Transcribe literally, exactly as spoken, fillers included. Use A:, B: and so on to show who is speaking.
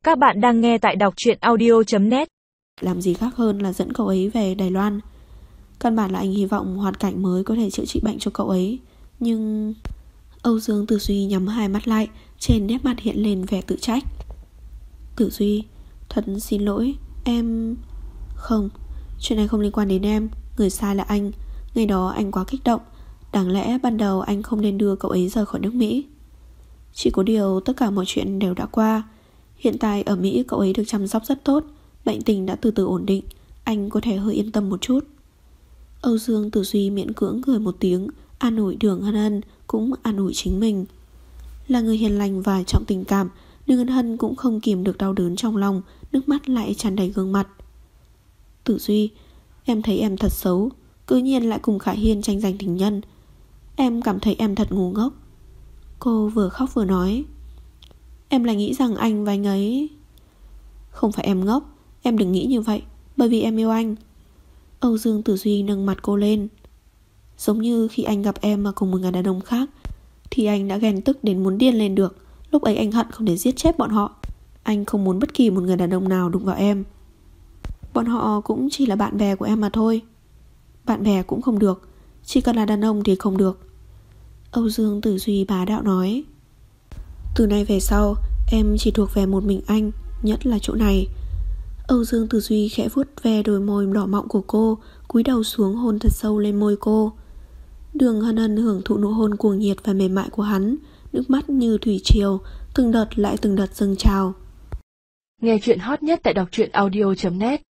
A: Các bạn đang nghe tại đọc truyện audio chấm net.
B: Làm gì khác hơn là dẫn cậu ấy về Đài Loan. Căn bản là anh hy vọng hoàn cảnh mới có thể chữa trị bệnh cho cậu ấy. Nhưng... Âu Dương Tử Duy nhắm hai mắt lại, trên nét mặt hiện lên vẻ tự trách. Tử Duy, thật xin lỗi, em... Không, chuyện này không liên quan đến em. Người sai là anh. Ngày đó anh quá kích động. Đáng lẽ ban đầu anh không nên đưa cậu ấy rời khỏi nước Mỹ. Chỉ có điều tất cả mọi chuyện đều đã qua. Hiện tại ở Mỹ cậu ấy được chăm sóc rất tốt, bệnh tình đã từ từ ổn định, anh có thể hơi yên tâm một chút. Âu Dương Tử Duy miễn cưỡng cười một tiếng, an ủi Đường Hân Hân, cũng an ủi chính mình. Là người hiền lành và trọng tình cảm, Đường Hân Hân cũng không kìm được đau đớn trong lòng, nước mắt lại tràn đầy gương mặt. Tử Duy, em thấy em thật xấu, cứ nhiên lại cùng Khả Hiên tranh giành tình nhân. Em cảm thấy em thật ngu ngốc. Cô vừa khóc vừa nói. Em lại nghĩ rằng anh và anh ấy... Không phải em ngốc, em đừng nghĩ như vậy, bởi vì em yêu anh. Âu Dương Tử Duy nâng mặt cô lên. Giống như khi anh gặp em mà cùng một người đàn ông khác, thì anh đã ghen tức đến muốn điên lên được. Lúc ấy anh hận không thể giết chết bọn họ. Anh không muốn bất kỳ một người đàn ông nào đụng vào em. Bọn họ cũng chỉ là bạn bè của em mà thôi. Bạn bè cũng không được, chỉ cần là đàn ông thì không được. Âu Dương Tử Duy bá đạo nói. Từ nay về sau em chỉ thuộc về một mình anh, nhất là chỗ này. Âu Dương Tử Duy khẽ vuốt ve đôi môi đỏ mọng của cô, cúi đầu xuống hôn thật sâu lên môi cô. Đường Hân Hân hưởng thụ nụ hôn cuồng nhiệt và mềm mại của hắn, nước mắt như thủy triều, từng đợt lại từng đợt dâng trào.
A: Nghe chuyện hot nhất tại đọc truyện audio chấm net.